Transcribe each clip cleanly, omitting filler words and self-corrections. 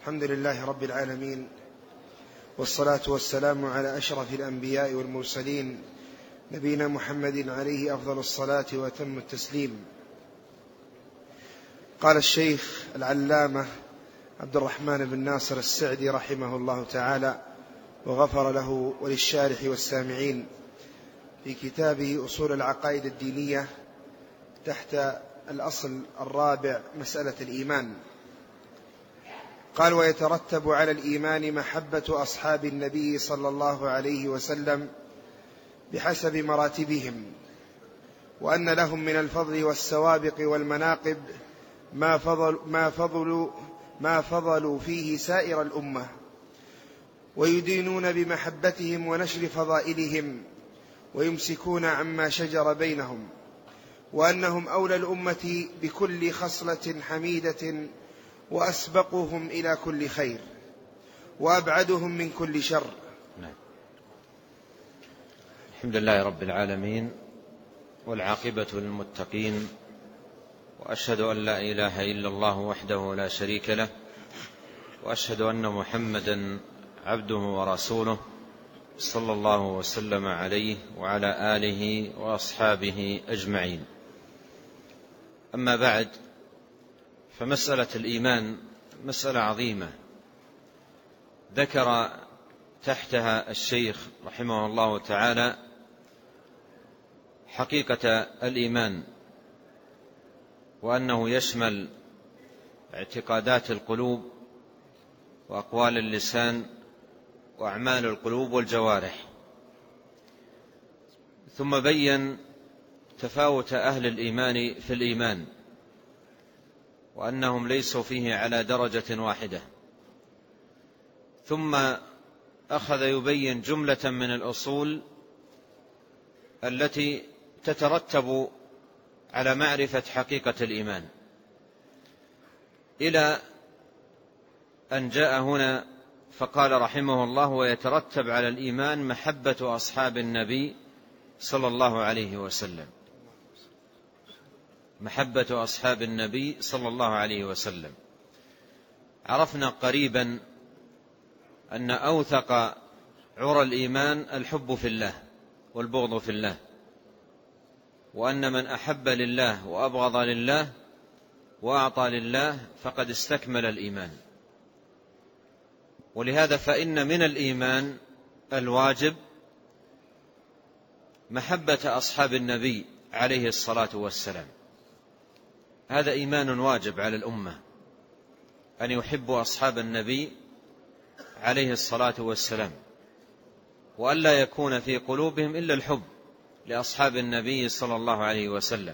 الحمد لله رب العالمين، والصلاة والسلام على أشرف الأنبياء والمرسلين، نبينا محمد عليه أفضل الصلاة وأتم التسليم. قال الشيخ العلامة عبد الرحمن بن ناصر السعدي رحمه الله تعالى وغفر له وللشارح والسامعين في كتابه أصول العقائد الدينية تحت الأصل الرابع مسألة الإيمان، قال: ويترتب على الإيمان محبة أصحاب النبي صلى الله عليه وسلم بحسب مراتبهم، وأن لهم من الفضل والسوابق والمناقب ما فضلوا فيه سائر الأمة، ويدينون بمحبتهم ونشر فضائلهم، ويمسكون عما شجر بينهم، وأنهم أولى الأمة بكل خصلة حميدة، وأسبقهم إلى كل خير، وأبعدهم من كل شر. الحمد لله رب العالمين، والعاقبة للمتقين، وأشهد أن لا إله إلا الله وحده لا شريك له، وأشهد أن محمدا عبده ورسوله صلى الله وسلم عليه وعلى آله وأصحابه أجمعين. أما بعد، فمسألة الإيمان مسألة عظيمة ذكر تحتها الشيخ رحمه الله تعالى حقيقة الإيمان، وأنه يشمل اعتقادات القلوب وأقوال اللسان وأعمال القلوب والجوارح، ثم بين تفاوت أهل الإيمان في الإيمان، وأنهم ليسوا فيه على درجة واحدة، ثم أخذ يبين جملة من الأصول التي تترتب على معرفة حقيقة الإيمان، إلى أن جاء هنا فقال رحمه الله: ويترتب على الإيمان محبة أصحاب النبي صلى الله عليه وسلم. محبة أصحاب النبي صلى الله عليه وسلم. عرفنا قريبا أن أوثق عرى الإيمان الحب في الله والبغض في الله، وأن من أحب لله وأبغض لله وأعطى لله فقد استكمل الإيمان. ولهذا فإن من الإيمان الواجب محبة أصحاب النبي عليه الصلاة والسلام. هذا إيمان واجب على الأمة، أن يحبوا أصحاب النبي عليه الصلاة والسلام، وأن لا يكون في قلوبهم إلا الحب لأصحاب النبي صلى الله عليه وسلم،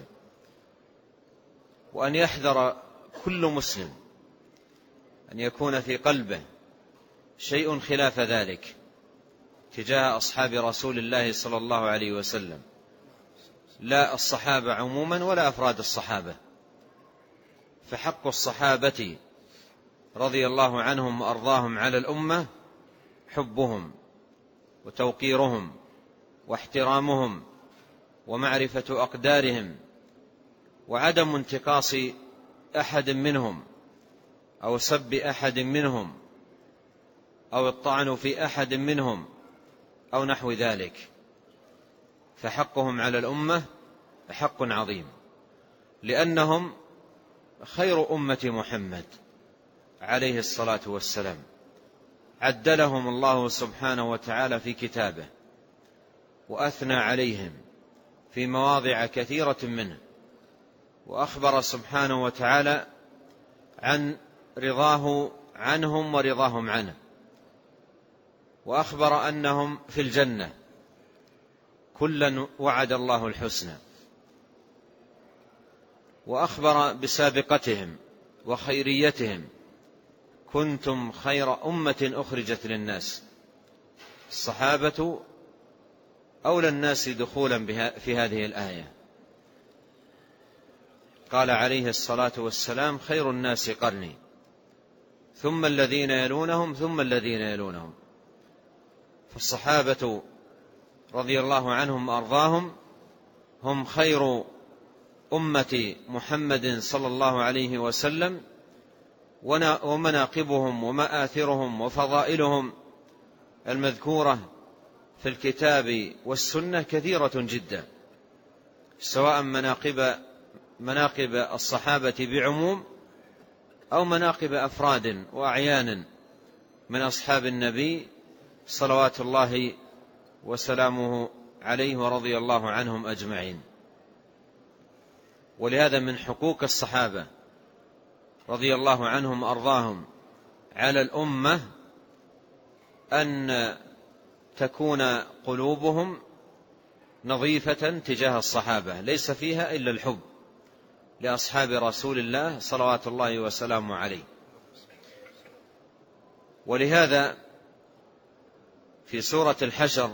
وأن يحذر كل مسلم أن يكون في قلبه شيء خلاف ذلك تجاه أصحاب رسول الله صلى الله عليه وسلم، لا الصحابة عموما ولا أفراد الصحابة. فحق الصحابة رضي الله عنهم وأرضاهم على الأمة حبهم وتوقيرهم واحترامهم ومعرفة أقدارهم، وعدم انتقاص أحد منهم أو سب أحد منهم أو الطعن في أحد منهم أو نحو ذلك. فحقهم على الأمة حق عظيم، لأنهم خير أمة محمد عليه الصلاة والسلام. عدلهم الله سبحانه وتعالى في كتابه، وأثنى عليهم في مواضع كثيرة منه، وأخبر سبحانه وتعالى عن رضاه عنهم ورضاهم عنه، وأخبر أنهم في الجنة كلا وعد الله الحسنى، وأخبر بسابقتهم وخيريتهم: كنتم خير أمة أخرجت للناس. الصحابة أولى الناس دخولا في هذه الآية. قال عليه الصلاة والسلام: خير الناس قرني، ثم الذين يلونهم، ثم الذين يلونهم. فالصحابة رضي الله عنهم وأرضاهم هم خير أمة محمد صلى الله عليه وسلم، ومناقبهم ومآثرهم وفضائلهم المذكورة في الكتاب والسنة كثيرة جدا، سواء مناقب الصحابة بعموم أو مناقب أفراد وأعيان من أصحاب النبي صلوات الله وسلامه عليه ورضي الله عنهم أجمعين. ولهذا من حقوق الصحابة رضي الله عنهم وأرضاهم على الأمة أن تكون قلوبهم نظيفة تجاه الصحابة، ليس فيها إلا الحب لأصحاب رسول الله صلوات الله وسلامه عليه. ولهذا في سورة الحشر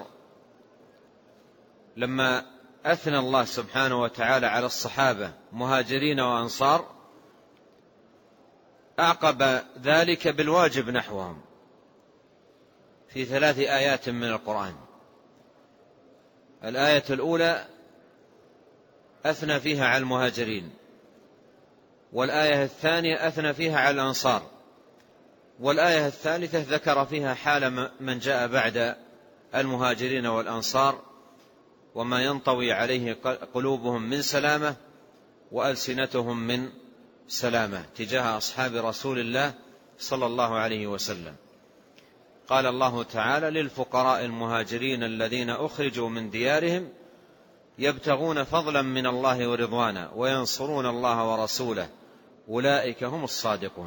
لما أثنى الله سبحانه وتعالى على الصحابة مهاجرين وأنصار أعقب ذلك بالواجب نحوهم في 3 آيات من القرآن. الآية الأولى أثنى فيها على المهاجرين، والآية الثانية أثنى فيها على الأنصار، والآية الثالثة ذكر فيها حال من جاء بعد المهاجرين والأنصار وما ينطوي عليه قلوبهم من سلامة وألسنتهم من سلامة تجاه أصحاب رسول الله صلى الله عليه وسلم. قال الله تعالى: للفقراء المهاجرين الذين أخرجوا من ديارهم يبتغون فضلا من الله ورضوانا وينصرون الله ورسوله أولئك هم الصادقون.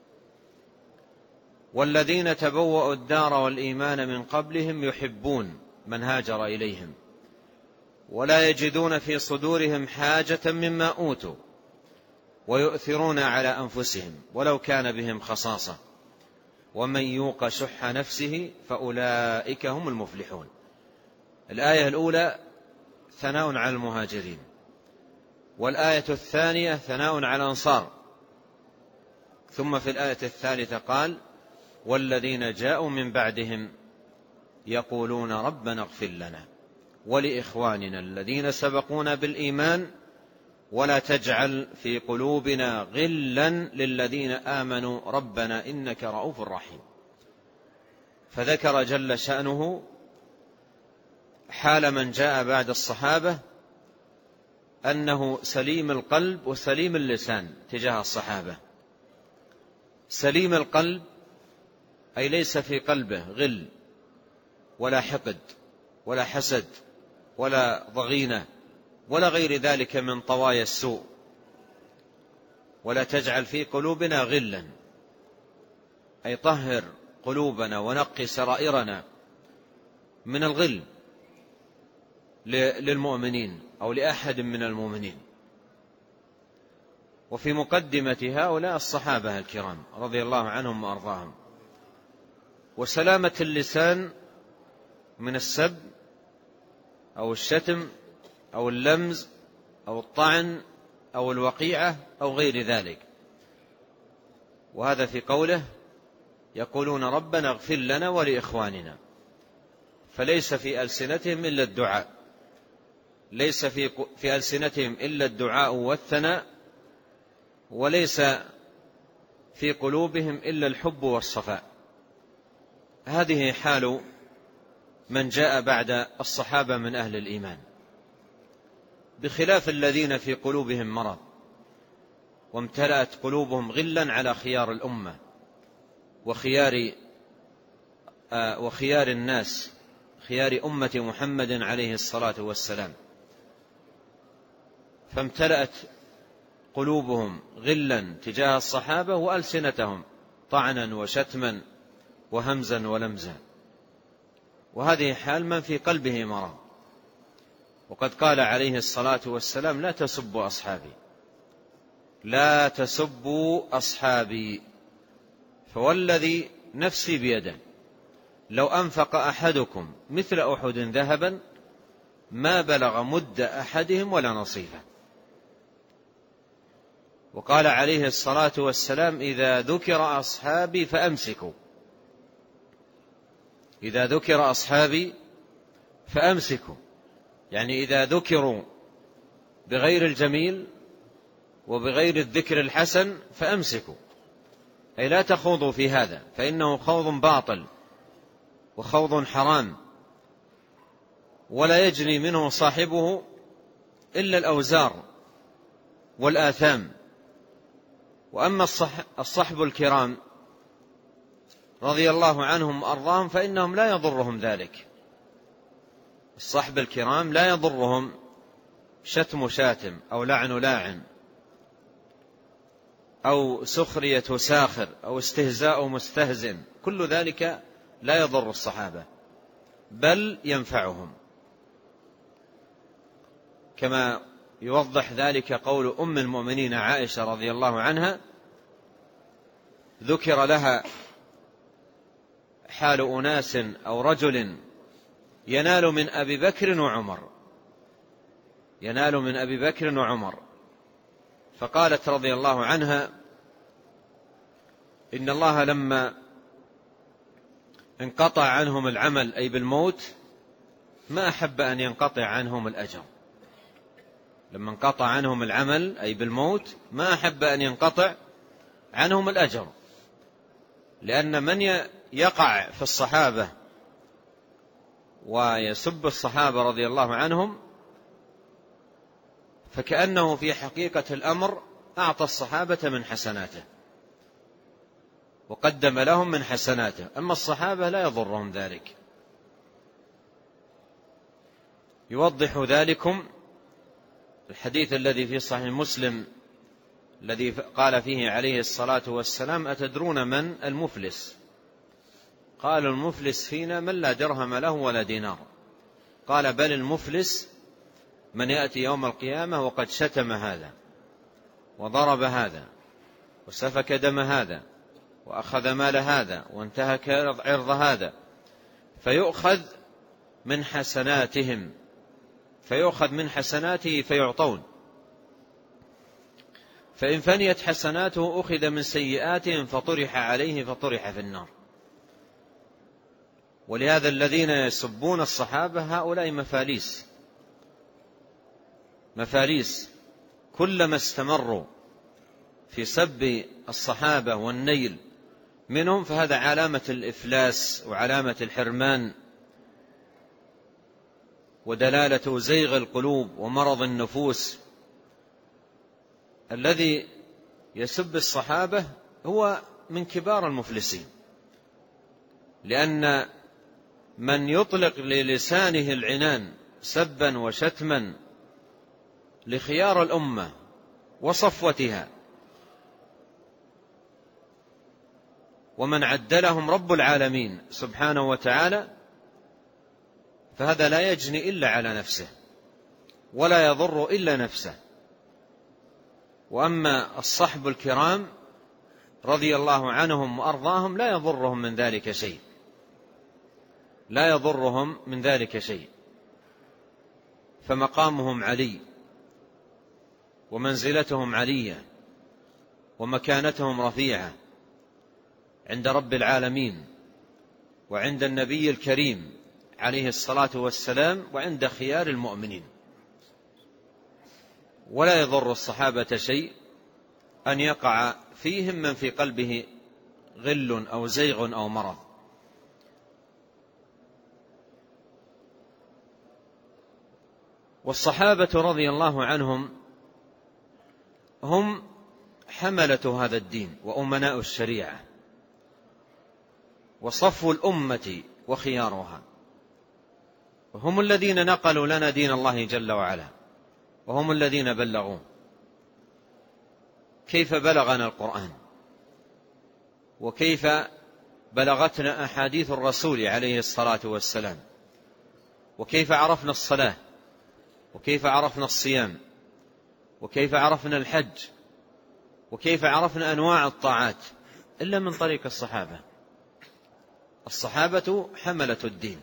والذين تبوأوا الدار والإيمان من قبلهم يحبون من هاجر إليهم ولا يجدون في صدورهم حاجة مما أوتوا ويؤثرون على أنفسهم ولو كان بهم خصاصة ومن يوق شح نفسه فأولئك هم المفلحون. الآية الأولى ثناء على المهاجرين، والآية الثانية ثناء على الأنصار، ثم في الآية الثالثة قال: والذين جاءوا من بعدهم يقولون ربنا اغفر لنا ولإخواننا الذين سبقونا بالإيمان ولا تجعل في قلوبنا غلا للذين آمنوا ربنا إنك رؤوف رحيم. فذكر جل شأنه حال من جاء بعد الصحابة أنه سليم القلب وسليم اللسان تجاه الصحابة. سليم القلب أي ليس في قلبه غل ولا حقد ولا حسد ولا ضغينة ولا غير ذلك من طوايا السوء. ولا تجعل في قلوبنا غلا أي طهر قلوبنا ونقي سرائرنا من الغل للمؤمنين أو لأحد من المؤمنين. وفي مقدمة هؤلاء الصحابة الكرام رضي الله عنهم وأرضاهم. وسلامة اللسان من السب أو الشتم أو اللمز أو الطعن أو الوقيعة أو غير ذلك. وهذا في قوله: يقولون ربنا اغفر لنا ولإخواننا. فليس في ألسنتهم إلا الدعاء، ليس في ألسنتهم إلا الدعاء والثناء، وليس في قلوبهم إلا الحب والصفاء. هذه حال من جاء بعد الصحابة من أهل الإيمان، بخلاف الذين في قلوبهم مرض وامتلأت قلوبهم غلا على خيار الأمة وخيار الناس، خيار أمة محمد عليه الصلاة والسلام. فامتلأت قلوبهم غلا تجاه الصحابة وألسنتهم طعنا وشتما وهمزا ولمزا. وهذه حال من في قلبه مرض. وقد قال عليه الصلاة والسلام: لا تسبوا أصحابي، لا تسبوا أصحابي، فوالذي نفسي بيده لو أنفق أحدكم مثل أحد ذهبا ما بلغ مد أحدهم ولا نصيفه. وقال عليه الصلاة والسلام: إذا ذكر أصحابي فأمسكوا، إذا ذكر أصحابي فأمسكوا، يعني إذا ذكروا بغير الجميل وبغير الذكر الحسن فأمسكوا، أي لا تخوضوا في هذا، فإنه خوض باطل وخوض حرام، ولا يجني منه صاحبه إلا الأوزار والآثام. وأما الصحب الكرام رضي الله عنهم وأرضاهم فإنهم لا يضرهم ذلك. الصحب الكرام لا يضرهم شتم شاتم أو لعن لاعن أو سخرية ساخر أو استهزاء مستهزئ، كل ذلك لا يضر الصحابة بل ينفعهم، كما يوضح ذلك قول أم المؤمنين عائشة رضي الله عنها: ذكر لها حال أناس أو رجل ينال من أبي بكر وعمر، فقالت رضي الله عنها: إن الله لما انقطع عنهم العمل أي بالموت ما أحب أن ينقطع عنهم الأجر. لما انقطع عنهم العمل أي بالموت ما أحب أن ينقطع عنهم الأجر، لأن من يقع في الصحابة ويسب الصحابة رضي الله عنهم فكأنه في حقيقة الأمر أعطى الصحابة من حسناته وقدم لهم من حسناته، أما الصحابة لا يضرهم ذلك. يوضح ذلكم الحديث الذي في صحيح مسلم الذي قال فيه عليه الصلاة والسلام: أتدرون من المفلس؟ قالوا: المفلس فينا من لا درهم له ولا دينار. قال: بل المفلس من يأتي يوم القيامة وقد شتم هذا وضرب هذا وسفك دم هذا وأخذ مال هذا وانتهك عرض هذا، فيؤخذ من حسناته فيعطون، فإن فنيت حسناته أخذ من سيئاتهم فطرح عليه فطرح في النار. ولهذا الذين يسبون الصحابة هؤلاء مفاليس، كلما استمروا في سب الصحابة والنيل منهم فهذا علامة الإفلاس وعلامة الحرمان ودلالة زيغ القلوب ومرض النفوس. الذي يسب الصحابة هو من كبار المفلسين، لأن من يطلق للسانه العنان سبا وشتما لخيار الأمة وصفوتها ومن عدلهم رب العالمين سبحانه وتعالى، فهذا لا يجني إلا على نفسه ولا يضر إلا نفسه. وأما الصحب الكرام رضي الله عنهم وأرضاهم لا يضرهم من ذلك شيء، فمقامهم علي ومنزلتهم علية ومكانتهم رفيعة عند رب العالمين وعند النبي الكريم عليه الصلاة والسلام وعند خيار المؤمنين. ولا يضر الصحابة شيء أن يقع فيهم من في قلبه غل أو زيغ أو مرض. والصحابة رضي الله عنهم هم حملة هذا الدين وأمناء الشريعة وصفو الأمة وخيارها، هم الذين نقلوا لنا دين الله جل وعلا وهم الذين بلغوه. كيف بلغنا القرآن وكيف بلغتنا أحاديث الرسول عليه الصلاة والسلام، وكيف عرفنا الصلاة وكيف عرفنا الصيام وكيف عرفنا الحج وكيف عرفنا أنواع الطاعات إلا من طريق الصحابة. الصحابة حملة الدين،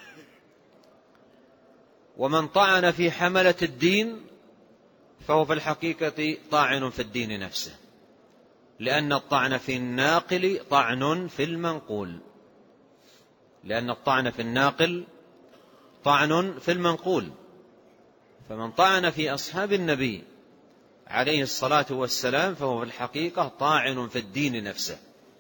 ومن طعن في حملة الدين فهو في الحقيقة طاعن في الدين نفسه، لأن الطعن في الناقل طعن في المنقول، فمن طعن في أصحاب النبي عليه الصلاة والسلام فهو في الحقيقة طاعن في الدين نفسه،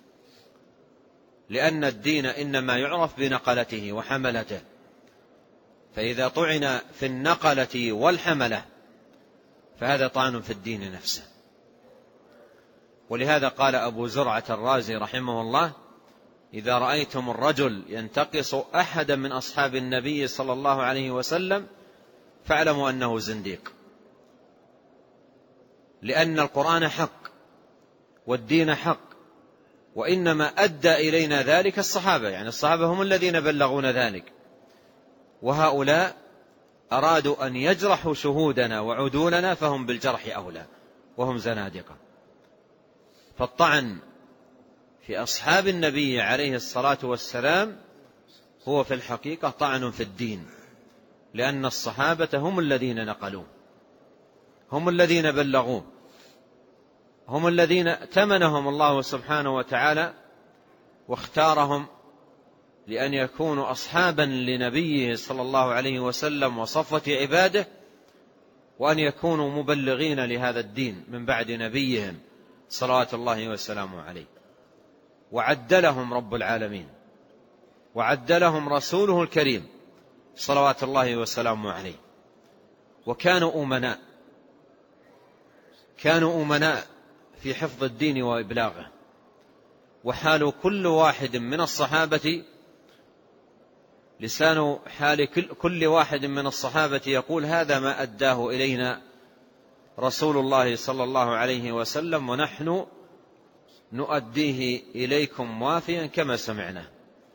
لأن الدين إنما يعرف بنقلته وحملته، فإذا طعن في النقلة والحملة فهذا طعن في الدين نفسه. ولهذا قال أبو زرعة الرازي رحمه الله: إذا رأيتم الرجل ينتقص أحدا من أصحاب النبي صلى الله عليه وسلم فاعلموا أنه زنديق، لأن القرآن حق والدين حق، وإنما أدى إلينا ذلك الصحابة، يعني الصحابة هم الذين بلغون ذلك، وهؤلاء أرادوا أن يجرحوا شهودنا وعدولنا فهم بالجرح أولى وهم زنادقة. فالطعن في أصحاب النبي عليه الصلاة والسلام هو في الحقيقة طعن في الدين، لأن الصحابة هم الذين نقلوه، هم الذين بلغوه، هم الذين ائتمنهم الله سبحانه وتعالى واختارهم لأن يكونوا أصحابا لنبيه صلى الله عليه وسلم وصفوة عباده، وأن يكونوا مبلغين لهذا الدين من بعد نبيهم صلوات الله وسلامه عليه. وعدلهم رب العالمين، وعدلهم رسوله الكريم صلوات الله وسلامه عليه. وكانوا أمناء، كانوا أمناء في حفظ الدين وإبلاغه. وحال كل واحد من الصحابة، لسان حال كل واحد من الصحابة يقول: هذا ما أداه إلينا رسول الله صلى الله عليه وسلم، ونحن نؤديه إليكم وافيا كما سمعنا.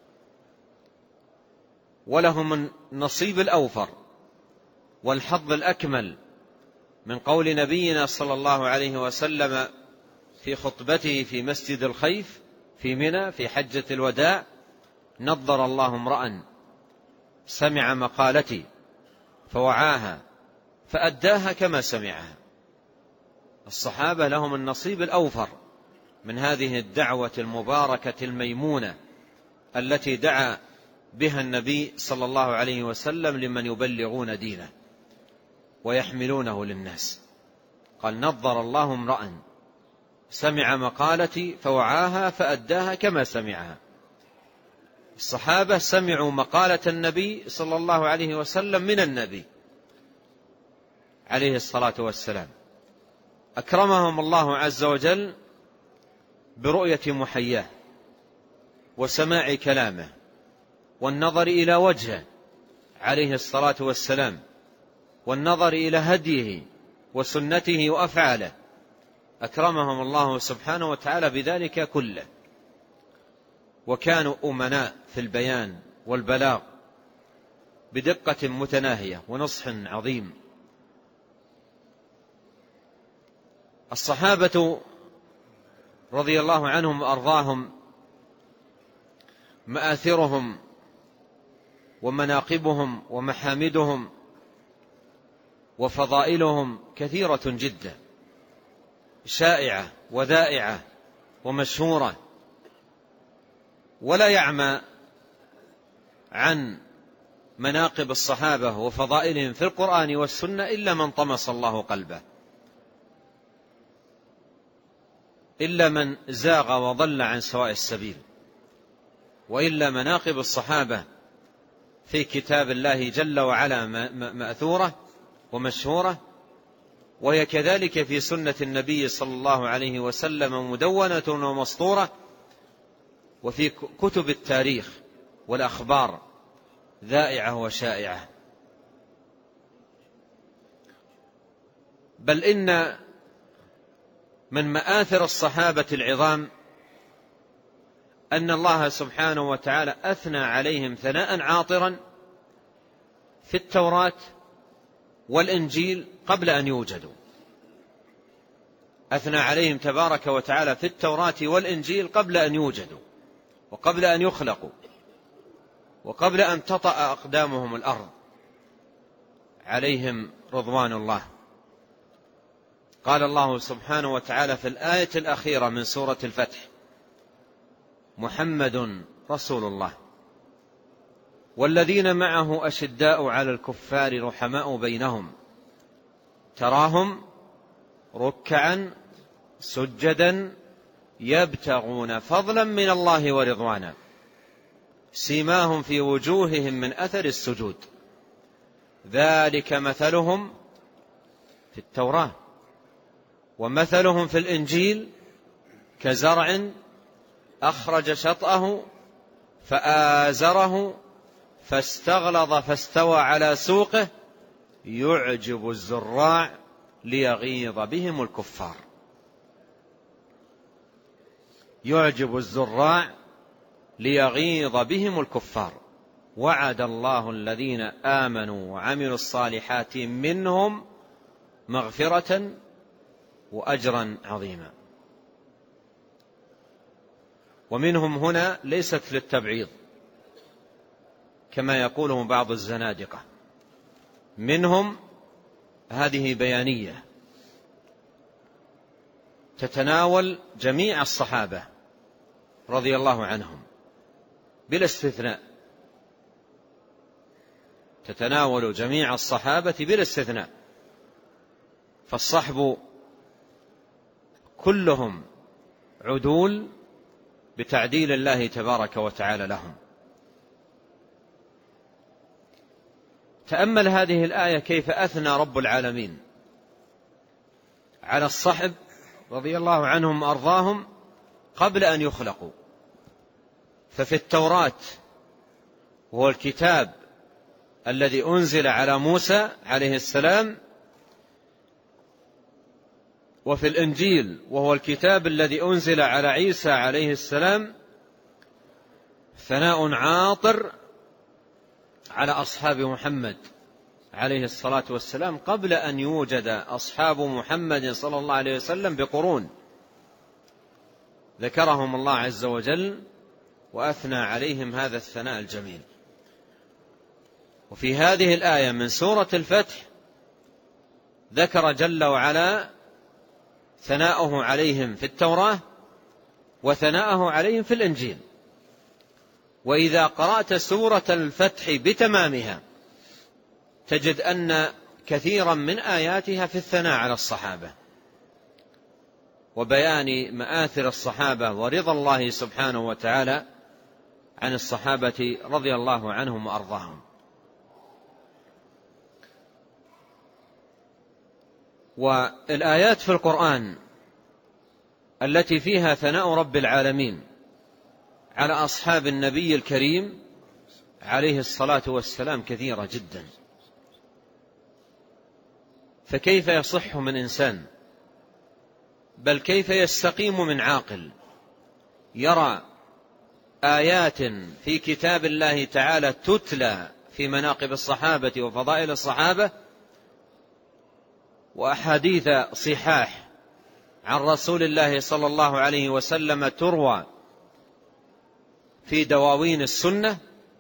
ولهم النصيب الأوفر والحظ الأكمل من قول نبينا صلى الله عليه وسلم في خطبته في مسجد الخيف في منى في حجة الوداع: نضر الله امرأ سمع مقالتي فوعاها فأداها كما سمعها. الصحابة لهم النصيب الأوفر من هذه الدعوة المباركة الميمونة التي دعا بها النبي صلى الله عليه وسلم لمن يبلغون دينه ويحملونه للناس. قال: نضر الله امرأ سمع مقالتي فوعاها فأداها كما سمعها. الصحابة سمعوا مقالة النبي صلى الله عليه وسلم من النبي عليه الصلاة والسلام، أكرمهم الله عز وجل برؤية محياه وسماع كلامه والنظر إلى وجهه عليه الصلاة والسلام، والنظر إلى هديه وسنته وأفعاله. أكرمهم الله سبحانه وتعالى بذلك كله. وكانوا أمناء في البيان والبلاغ بدقة متناهية ونصح عظيم. الصحابة رضي الله عنهم وأرضاهم مآثرهم ومناقبهم ومحامدهم وفضائلهم كثيرة جدا، شائعة وذائعة ومشهورة، ولا يعمى عن مناقب الصحابة وفضائلهم في القرآن والسنة إلا من طمس الله قلبه، إلا من زاغ وضل عن سواء السبيل. وإلا مناقب الصحابة في كتاب الله جل وعلا مأثورة ومشهورة، وهي كذلك في سنة النبي صلى الله عليه وسلم مدونة ومسطورة، وفي كتب التاريخ والأخبار ذائعة وشائعة. بل إن من مآثر الصحابة العظام أن الله سبحانه وتعالى أثنى عليهم ثناء عاطرا في التوراة والإنجيل قبل أن يوجدوا. أثنى عليهم تبارك وتعالى في التوراة والإنجيل قبل أن يوجدوا، وقبل أن يخلقوا، وقبل أن تطأ أقدامهم الأرض، عليهم رضوان الله. قال الله سبحانه وتعالى في الآية الأخيرة من سورة الفتح: محمد رسول الله والذين معه أشداء على الكفار رحماء بينهم تراهم ركعا سجدا يبتغون فضلا من الله ورضوانا سيماهم في وجوههم من أثر السجود ذلك مثلهم في التوراة ومثلهم في الإنجيل كزرع أخرج شطأه فآزره فاستغلظ فاستوى على سوقه يعجب الزراع ليغيظ بهم الكفار. يعجب الزراع ليغيظ بهم الكفار. وعد الله الذين آمنوا وعملوا الصالحات منهم مغفرة وأجرا عظيما. ومنهم هنا ليست للتبعيض كما يقوله بعض الزنادقة، منهم هذه بيانية تتناول جميع الصحابة رضي الله عنهم بلا استثناء، تتناول جميع الصحابة بلا استثناء، فالصحب كلهم عدول بتعديل الله تبارك وتعالى لهم. تأمل هذه الآية كيف أثنى رب العالمين على الصحب رضي الله عنهم وأرضاهم قبل أن يخلقوا. ففي التوراة وهو الكتاب الذي أنزل على موسى عليه السلام، وفي الإنجيل وهو الكتاب الذي أنزل على عيسى عليه السلام، ثناء عاطر على أصحاب محمد عليه الصلاة والسلام قبل أن يوجد أصحاب محمد صلى الله عليه وسلم بقرون، ذكرهم الله عز وجل وأثنى عليهم هذا الثناء الجميل. وفي هذه الآية من سورة الفتح ذكر جل وعلا ثناءه عليهم في التوراة وثناءه عليهم في الإنجيل. وإذا قرأت سورة الفتح بتمامها تجد أن كثيرا من آياتها في الثناء على الصحابة وبيان مآثر الصحابة ورضا الله سبحانه وتعالى عن الصحابة رضي الله عنهم وأرضاهم. والآيات في القرآن التي فيها ثناء رب العالمين على أصحاب النبي الكريم عليه الصلاة والسلام كثيرة جدا، فكيف يصح من إنسان، بل كيف يستقيم من عاقل يرى آيات في كتاب الله تعالى تتلى في مناقب الصحابة وفضائل الصحابة، وأحاديث صحاح عن رسول الله صلى الله عليه وسلم تروى في دواوين السنة،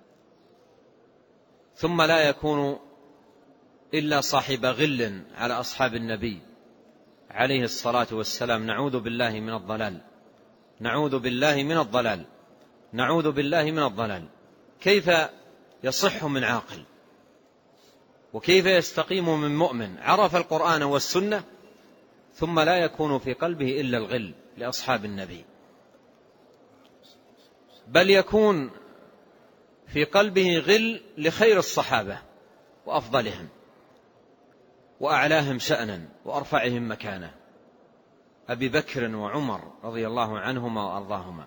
ثم لا يكون إلا صاحب غل على أصحاب النبي عليه الصلاة والسلام. نعوذ بالله من الضلال، نعوذ بالله من الضلال، نعوذ بالله من الضلال. كيف يصح من عاقل وكيف يستقيم من مؤمن عرف القرآن والسنة ثم لا يكون في قلبه إلا الغل لأصحاب النبي، بل يكون في قلبه غل لخير الصحابة وأفضلهم وأعلاهم شأنا وأرفعهم مكانة، أبي بكر وعمر رضي الله عنهما وأرضاهما.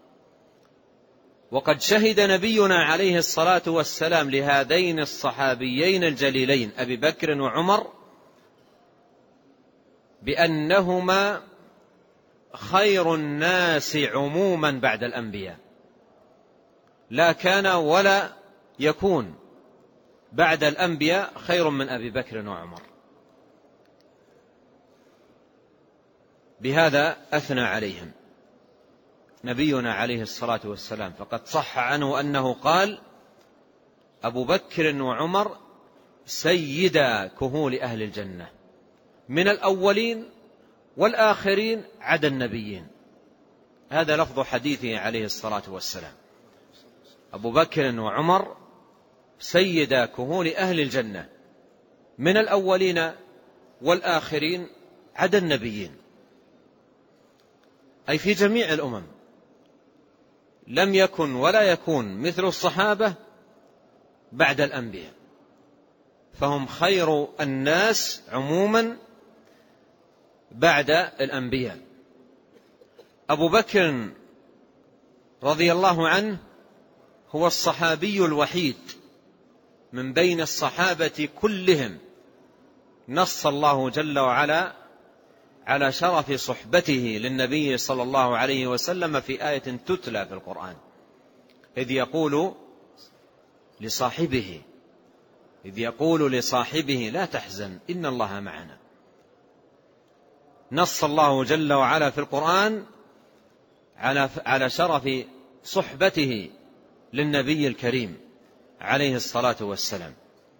وقد شهد نبينا عليه الصلاة والسلام لهذين الصحابيين الجليلين أبي بكر وعمر بأنهما خير الناس عموما بعد الأنبياء، لا كان ولا يكون بعد الأنبياء خير من أبي بكر وعمر. بهذا أثنى عليهم نبينا عليه الصلاة والسلام، فقد صح عنه أنه قال: أبو بكر وعمر سيدا كهول أهل الجنة من الأولين والآخرين عدا النبيين. هذا لفظ حديثه عليه الصلاة والسلام: أبو بكر وعمر سيدا كهول أهل الجنة من الأولين والآخرين عدا النبيين، أي في جميع الأمم لم يكن ولا يكون مثل الصحابة بعد الأنبياء، فهم خير الناس عموما بعد الأنبياء. أبو بكر رضي الله عنه هو الصحابي الوحيد من بين الصحابة كلهم نص الله جل وعلا على شرف صحبته للنبي صلى الله عليه وسلم في آية تتلى في القرآن، إذ يقول لصاحبه لا تحزن إن الله معنا. نص الله جل وعلا في القرآن على شرف صحبته للنبي الكريم عليه الصلاة والسلام.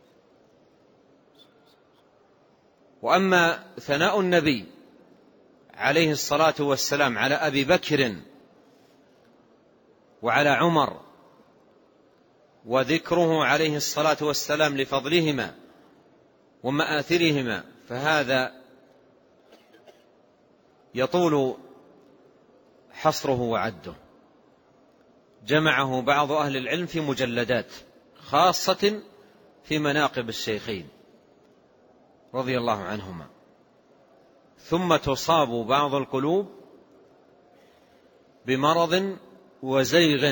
وأما ثناء النبي عليه الصلاة والسلام على أبي بكر وعلى عمر وذكره عليه الصلاة والسلام لفضلهما ومآثرهما، فهذا يطول حصره وعده. جمعه بعض أهل العلم في مجلدات، خاصة في مناقب الشيخين رضي الله عنهما. ثم تصاب بعض القلوب بمرض وزيغ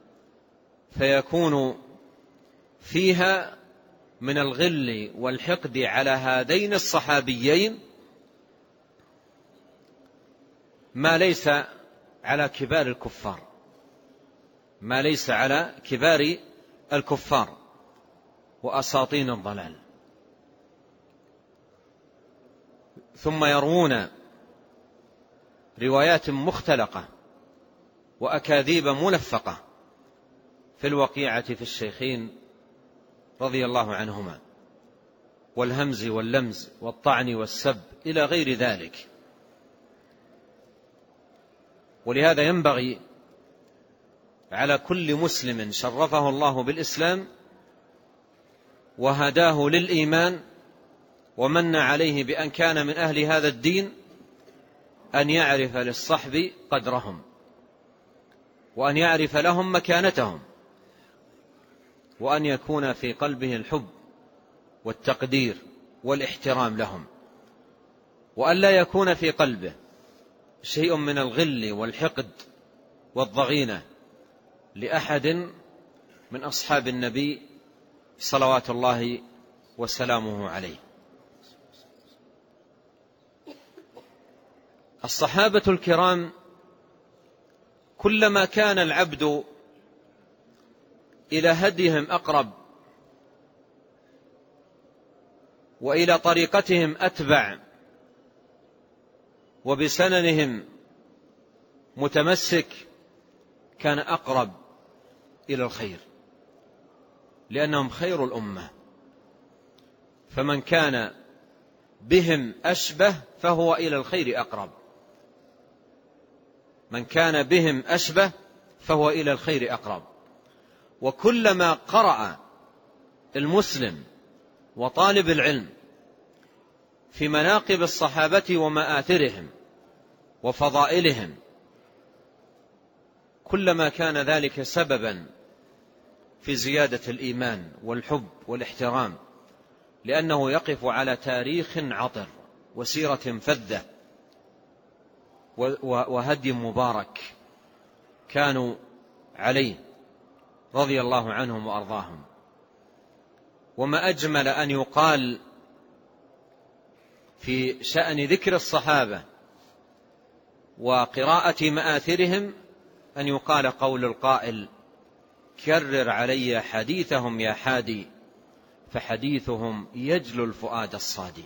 فيكون فيها من الغل والحقد على هذين الصحابيين ما ليس على كبار الكفار، ما ليس على كبار الكفار وأساطين الضلال. ثم يروون روايات مختلقة وأكاذيب ملفقة في الوقيعة في الشيخين رضي الله عنهما، والهمز واللمز والطعن والسب إلى غير ذلك. ولهذا ينبغي على كل مسلم شرفه الله بالإسلام وهداه للإيمان ومن عليه بأن كان من أهل هذا الدين أن يعرف للصحب قدرهم، وأن يعرف لهم مكانتهم، وأن يكون في قلبه الحب والتقدير والاحترام لهم، وأن لا يكون في قلبه شيء من الغل والحقد والضغينة لأحد من أصحاب النبي صلوات الله وسلامه عليه. الصحابة الكرام كلما كان العبد إلى هديهم أقرب وإلى طريقتهم أتبع وبسننهم متمسك كان أقرب إلى الخير، لأنهم خير الأمة. فمن كان بهم أشبه فهو إلى الخير أقرب، من كان بهم أشبه فهو إلى الخير أقرب. وكلما قرأ المسلم وطالب العلم في مناقب الصحابة ومآثرهم وفضائلهم كلما كان ذلك سببا في زيادة الإيمان والحب والاحترام، لأنه يقف على تاريخ عطر وسيرة فذة وهدي مبارك كانوا عليه رضي الله عنهم وأرضاهم. وما أجمل أن يقال في شأن ذكر الصحابة وقراءة مآثرهم أن يقال قول القائل: كرر علي حديثهم يا حادي، فحديثهم يجلو الفؤاد الصادي.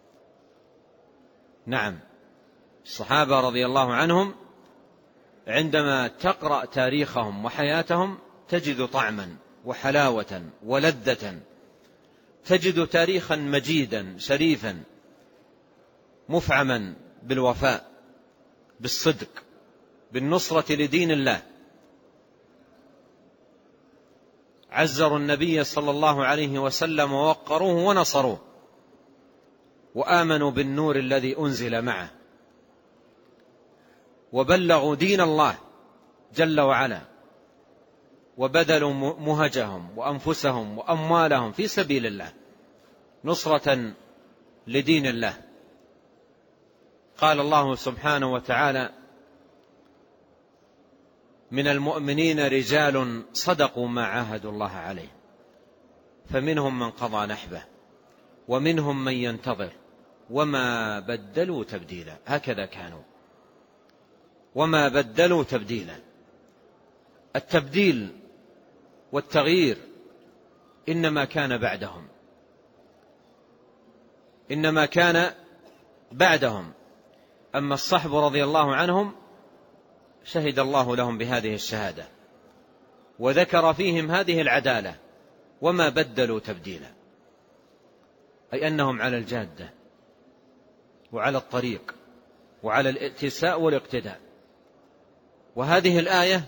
نعم، الصحابة رضي الله عنهم عندما تقرأ تاريخهم وحياتهم تجد طعما وحلاوة ولذة، تجد تاريخا مجيدا شريفا مفعما بالوفاء بالصدق بالنصرة لدين الله. عزروا النبي صلى الله عليه وسلم ووقروه ونصروه، وآمنوا بالنور الذي أنزل معه، وبلغوا دين الله جل وعلا وبذلوا مهجهم وأنفسهم وأموالهم في سبيل الله نصرة لدين الله. قال الله سبحانه وتعالى: من المؤمنين رجال صدقوا ما عاهدوا الله عليه فمنهم من قضى نحبه ومنهم من ينتظر وما بدلوا تبديلا. هكذا كانوا وما بدلوا تبديلا. التبديل والتغيير إنما كان بعدهم. أما الصحب رضي الله عنهم شهد الله لهم بهذه الشهادة وذكر فيهم هذه العدالة وما بدلوا تبديلا، أي أنهم على الجادة وعلى الطريق وعلى الائتساء والاقتداء. وهذه الآية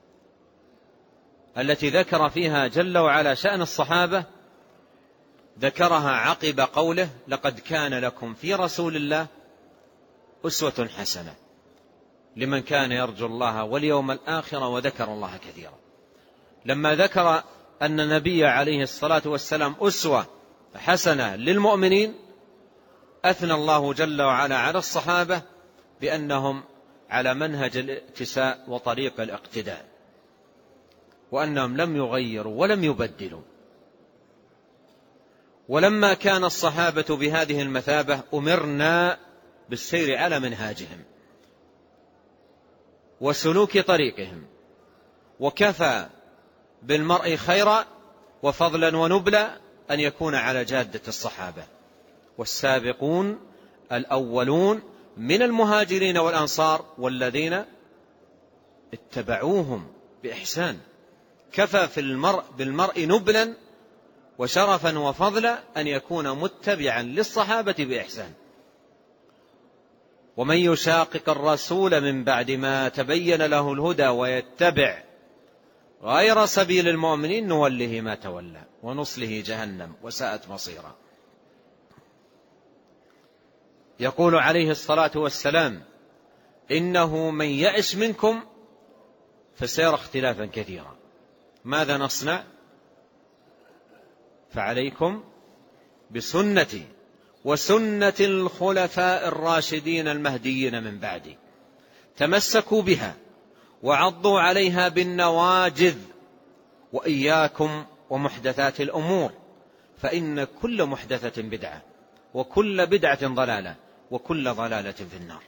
التي ذكر فيها جل وعلا شأن الصحابة ذكرها عقب قوله: لقد كان لكم في رسول الله أسوة حسنة لمن كان يرجو الله واليوم الآخر وذكر الله كثيرا. لما ذكر أن النبي عليه الصلاة والسلام أسوة حسنة للمؤمنين أثنى الله جل وعلا على الصحابة بأنهم على منهج الائتساء وطريق الاقتداء، وأنهم لم يغيروا ولم يبدلوا. ولما كان الصحابة بهذه المثابة أمرنا بالسير على منهاجهم وسلوك طريقهم، وكفى بالمرء خيرا وفضلا ونبلا أن يكون على جادة الصحابة والسابقون الأولون من المهاجرين والأنصار والذين اتبعوهم بإحسان. كفى بالمرء نبلا وشرفا وفضلا أن يكون متبعا للصحابة بإحسان. ومن يشاقق الرسول من بعد ما تبين له الهدى ويتبع غير سبيل المؤمنين نوله ما تولى ونصله جهنم وساءت مصيرا. يقول عليه الصلاة والسلام: إنه من يعش منكم فسيرى اختلافا كثيرا. ماذا نصنع؟ فعليكم بسنتي وسنة الخلفاء الراشدين المهديين من بعدي، تمسكوا بها وعضوا عليها بالنواجذ، وإياكم ومحدثات الأمور فإن كل محدثة بدعة وكل بدعة ضلالة وكل ضلالة في النار.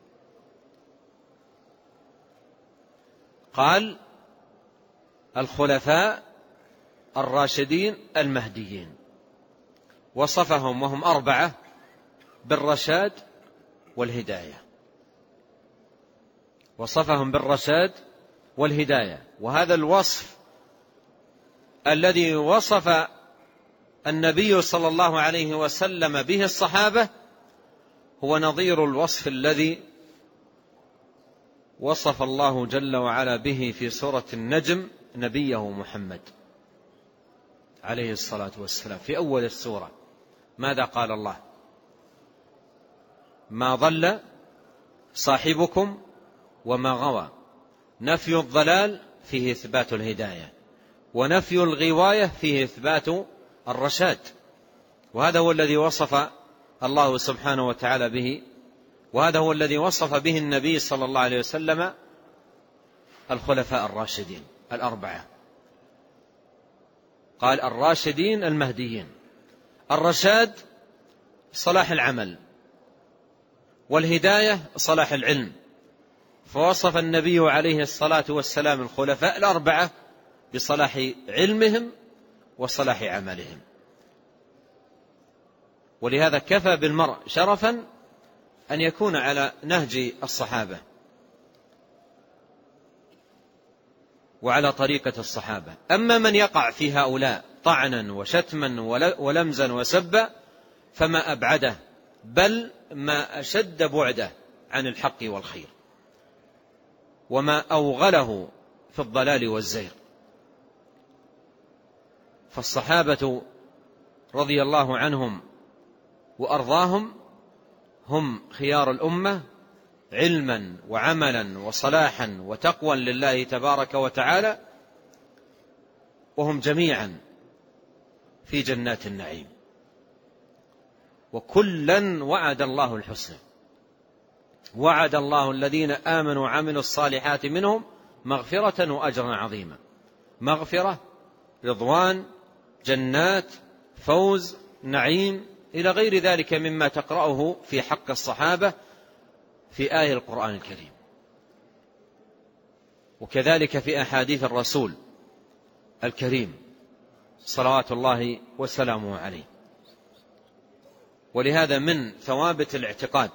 قال: الخلفاء الراشدين المهديين، وصفهم وهم 4 بالرشاد والهداية. وصفهم بالرشاد والهداية، وهذا الوصف الذي وصف النبي صلى الله عليه وسلم به الصحابة هو نظير الوصف الذي وصف الله جل وعلا به في سورة النجم نبيه محمد عليه الصلاة والسلام. في أول السورة ماذا قال الله؟ ما ضل صاحبكم وما غوى. نفي الضلال فيه إثبات الهداية، ونفي الغواية فيه إثبات الرشاد. وهذا هو الذي وصف الله سبحانه وتعالى به، وهذا هو الذي وصف به النبي صلى الله عليه وسلم الخلفاء الراشدين 4. قال: الراشدين المهديين. الرشاد صلاح العمل، والهداية صلاح العلم. فوصف النبي عليه الصلاة والسلام الخلفاء 4 بصلاح علمهم وصلاح عملهم. ولهذا كفى بالمرء شرفا أن يكون على نهج الصحابة وعلى طريقة الصحابة. أما من يقع في هؤلاء طعنا وشتما ولمزا وسبا فما أبعده، بل ما أشد بعده عن الحق والخير، وما أوغله في الضلال والزيغ. فالصحابة رضي الله عنهم وأرضاهم هم خيار الأمة علما وعملا وصلاحا وتقوى لله تبارك وتعالى، وهم جميعا في جنات النعيم، وكلا وعد الله الحسنى. وعد الله الذين آمنوا وعملوا الصالحات منهم مغفرة وأجرا عظيما. مغفرة، رضوان، جنات، فوز، نعيم، إلى غير ذلك مما تقرأه في حق الصحابة في آية القرآن الكريم، وكذلك في أحاديث الرسول الكريم صلوات الله وسلامه عليه. ولهذا من ثوابت الاعتقاد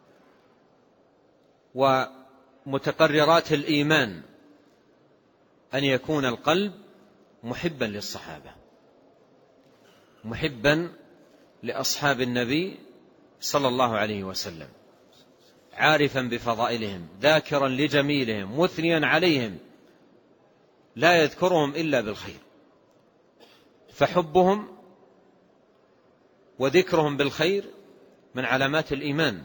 ومتقررات الإيمان أن يكون القلب محبا للصحابة، محبا لأصحاب النبي صلى الله عليه وسلم، عارفا بفضائلهم، ذاكرا لجميلهم، مثنيا عليهم، لا يذكرهم إلا بالخير. فحبهم وذكرهم بالخير من علامات الإيمان،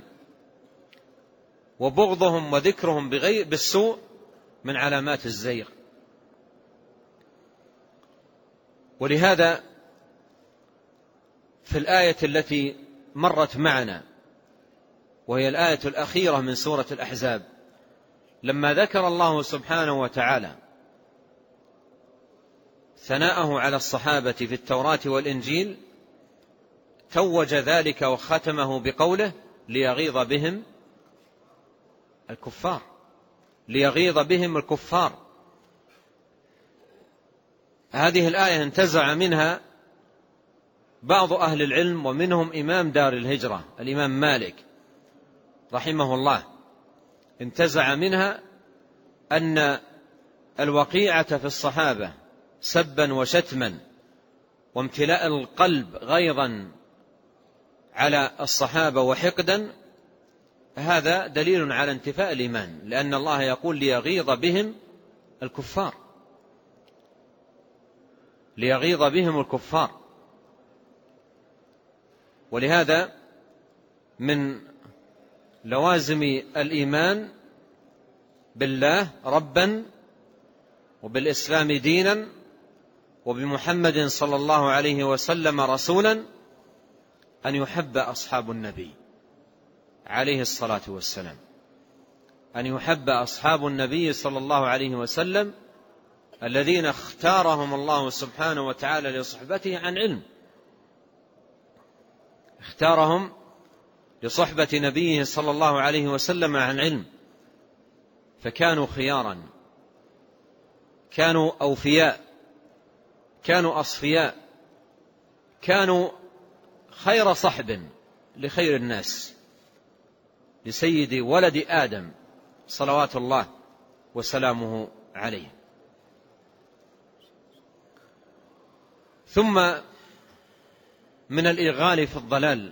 وبغضهم وذكرهم بالسوء من علامات الزيغ. ولهذا في الآية التي مرت معنا، وهي الآية الأخيرة من سورة الأحزاب، لما ذكر الله سبحانه وتعالى ثناءه على الصحابة في التوراة والإنجيل، توج ذلك وختمه بقوله ليغيظ بهم الكفار. ليغيظ بهم الكفار. هذه الآية انتزع منها بعض أهل العلم، ومنهم إمام دار الهجرة الإمام مالك رحمه الله، انتزع منها أن الوقيعة في الصحابة سبا وشتما وامتلاء القلب غيظا على الصحابة وحقدا، هذا دليل على انتفاء الإيمان، لأن الله يقول ليغيظ بهم الكفار، ليغيظ بهم الكفار. ولهذا من لوازم الإيمان بالله ربا، وبالإسلام دينا، وبمحمد صلى الله عليه وسلم رسولا، أن يحب أصحاب النبي عليه الصلاة والسلام، أن يحب أصحاب النبي صلى الله عليه وسلم الذين اختارهم الله سبحانه وتعالى لصحبته عن علم، اختارهم لصحبة نبيه صلى الله عليه وسلم عن علم، فكانوا خيارا، كانوا أوفياء، كانوا أصفياء، كانوا خير صحب لخير الناس، لسيد ولد آدم صلوات الله وسلامه عليه. ثم من الإغال في الضلال،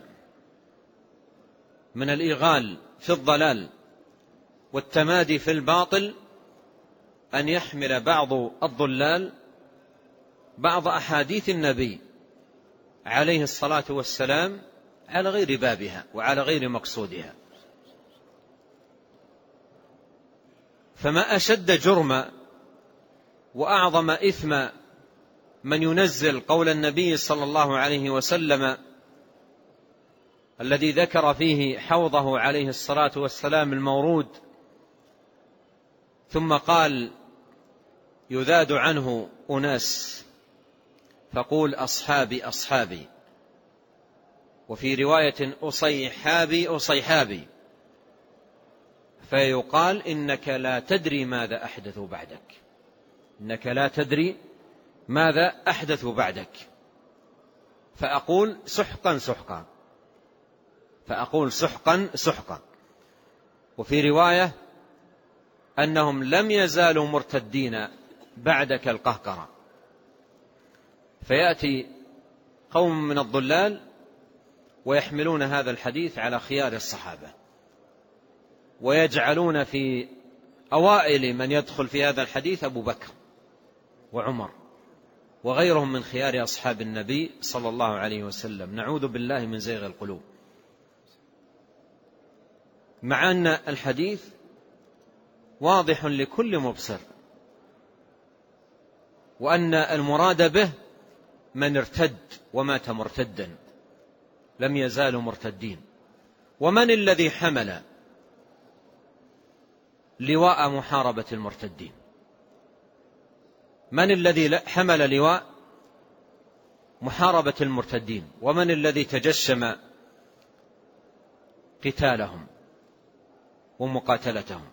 من الإغال في الضلال والتمادي في الباطل، أن يحمل بعض الضلال بعض أحاديث النبي عليه الصلاة والسلام على غير بابها وعلى غير مقصودها. فما أشد جرم وأعظم إثم من ينزل قول النبي صلى الله عليه وسلم الذي ذكر فيه حوضه عليه الصلاة والسلام المورود، ثم قال يذاد عنه أناس فقول أصحابي أصحابي، وفي رواية أصيحابي أصيحابي، فيقال إنك لا تدري ماذا أحدثوا بعدك، إنك لا تدري ماذا أحدثوا بعدك، فأقول سحقا سحقا، فأقول سحقا سحقا. وفي رواية أنهم لم يزالوا مرتدين بعدك القهقرة. فيأتي قوم من الضلال ويحملون هذا الحديث على خيار الصحابة، ويجعلون في أوائل من يدخل في هذا الحديث أبو بكر وعمر وغيرهم من خيار أصحاب النبي صلى الله عليه وسلم. نعوذ بالله من زيغ القلوب، مع أن الحديث واضح لكل مبصر وأن المراد به من ارتد ومات مرتدا، لم يزالوا مرتدين. ومن الذي حمل لواء محاربة المرتدين؟ من الذي حمل لواء محاربة المرتدين؟ ومن الذي تجشم قتالهم ومقاتلتهم؟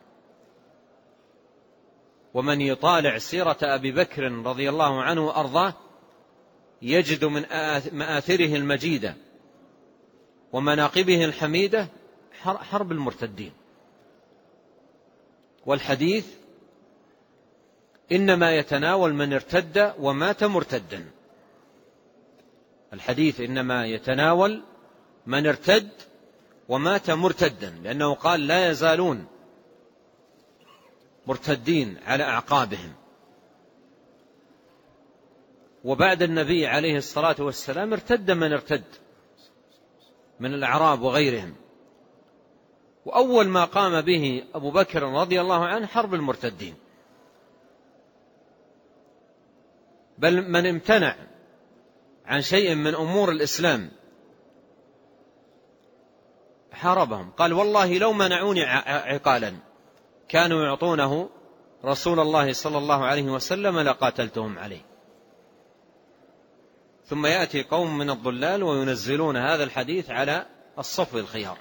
ومن يطالع سيرة أبي بكر رضي الله عنه وأرضاه يجد من مآثره المجيدة ومناقبه الحميدة حرب المرتدين. والحديث إنما يتناول من ارتد ومات مرتدا. الحديث إنما يتناول من ارتد ومات مرتدا، لأنه قال لا يزالون مرتدين على أعقابهم. وبعد النبي عليه الصلاة والسلام ارتد من ارتد من الأعراب وغيرهم، وأول ما قام به أبو بكر رضي الله عنه حرب المرتدين. بل من امتنع عن شيء من أمور الإسلام حاربهم، قال والله لو منعوني عقالا كانوا يعطونه رسول الله صلى الله عليه وسلم لقاتلتهم عليه. ثم يأتي قوم من الضلال وينزلون هذا الحديث على الصف الخيار،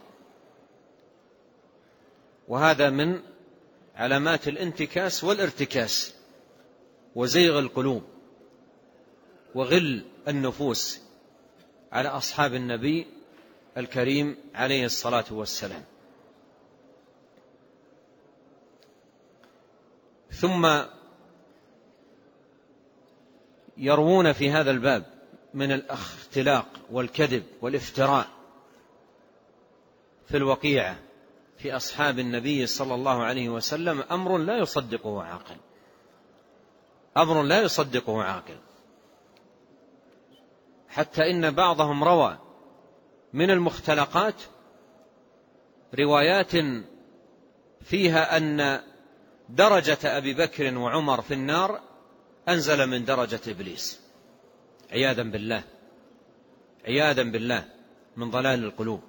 وهذا من علامات الانتكاس والارتكاس وزيغ القلوب وغل النفوس على أصحاب النبي الكريم عليه الصلاة والسلام. ثم يروون في هذا الباب من الاختلاق والكذب والافتراء في الوقيعة في أصحاب النبي صلى الله عليه وسلم أمر لا يصدقه عاقل، أمر لا يصدقه عاقل. حتى إن بعضهم روى من المختلقات روايات فيها أن درجة أبي بكر وعمر في النار أنزل من درجة إبليس، عياذا بالله، عياذا بالله من ضلال القلوب.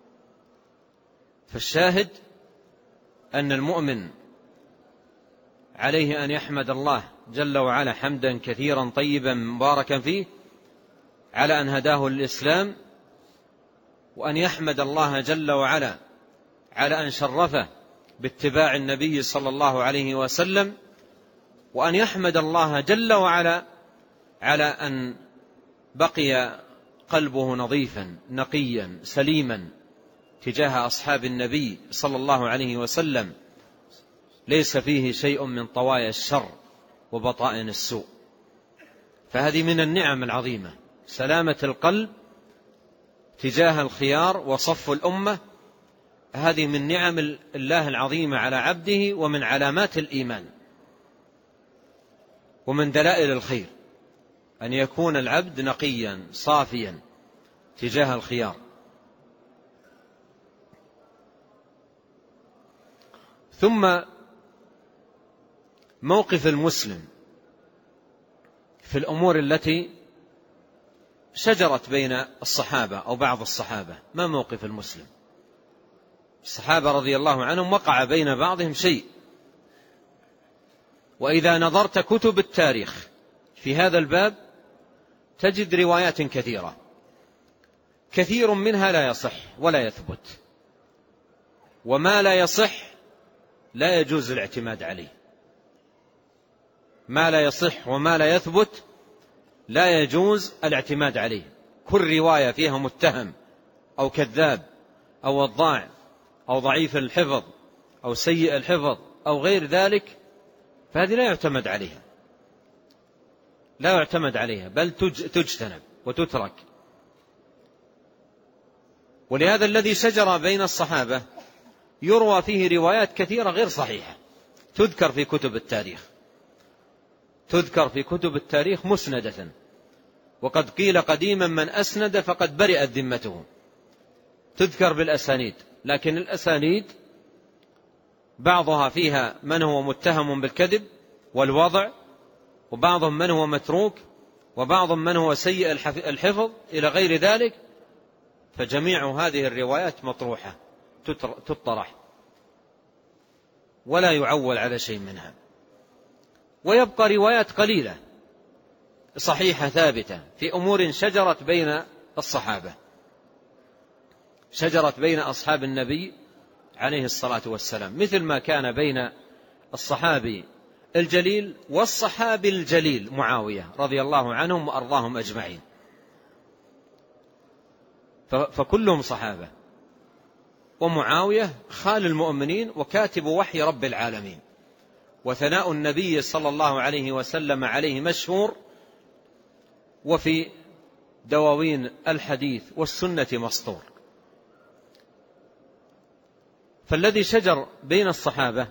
فالشاهد أن المؤمن عليه أن يحمد الله جل وعلا حمدا كثيرا طيبا مباركا فيه على أن هداه للإسلام، وأن يحمد الله جل وعلا على أن شرفه باتباع النبي صلى الله عليه وسلم، وأن يحمد الله جل وعلا على أن بقي قلبه نظيفا نقيا سليما تجاه أصحاب النبي صلى الله عليه وسلم، ليس فيه شيء من طوايا الشر وبطائن السوء. فهذه من النعم العظيمة، سلامة القلب تجاه الخيار وصف الأمة، هذه من نعم الله العظيمة على عبده ومن علامات الإيمان ومن دلائل الخير، أن يكون العبد نقيا صافيا تجاه الخيار. ثم موقف المسلم في الأمور التي شجرت بين الصحابة أو بعض الصحابة. ما موقف المسلم؟ الصحابة رضي الله عنهم وقع بين بعضهم شيء، وإذا نظرت كتب التاريخ في هذا الباب تجد روايات كثيرة، كثير منها لا يصح ولا يثبت، وما لا يصح لا يجوز الاعتماد عليه. ما لا يصح وما لا يثبت لا يجوز الاعتماد عليه. كل رواية فيها متهم أو كذاب أو وضاع أو ضعيف الحفظ أو سيء الحفظ أو غير ذلك، فهذه لا يعتمد عليها، لا يعتمد عليها، بل تجتنب وتترك. ولهذا الذي شجر بين الصحابة يروى فيه روايات كثيرة غير صحيحة تذكر في كتب التاريخ، تذكر في كتب التاريخ مسندة، وقد قيل قديما من أسند فقد برئت ذمته، تذكر بالأسانيد، لكن الأسانيد بعضها فيها من هو متهم بالكذب والوضع وبعضهم من هو متروك، وبعضهم من هو سيء الحفظ إلى غير ذلك، فجميع هذه الروايات مطروحة تطرح ولا يعول على شيء منها، ويبقى روايات قليلة صحيحة ثابتة في أمور شجرت بين الصحابة، شجرت بين أصحاب النبي عليه الصلاة والسلام، مثل ما كان بين الصحابي الجليل والصحابي الجليل معاوية رضي الله عنهم وأرضاهم أجمعين، فكلهم صحابة، ومعاوية خال المؤمنين وكاتب وحي رب العالمين، وثناء النبي صلى الله عليه وسلم عليه مشهور، وفي دواوين الحديث والسنة مسطور. فالذي شجر بين الصحابة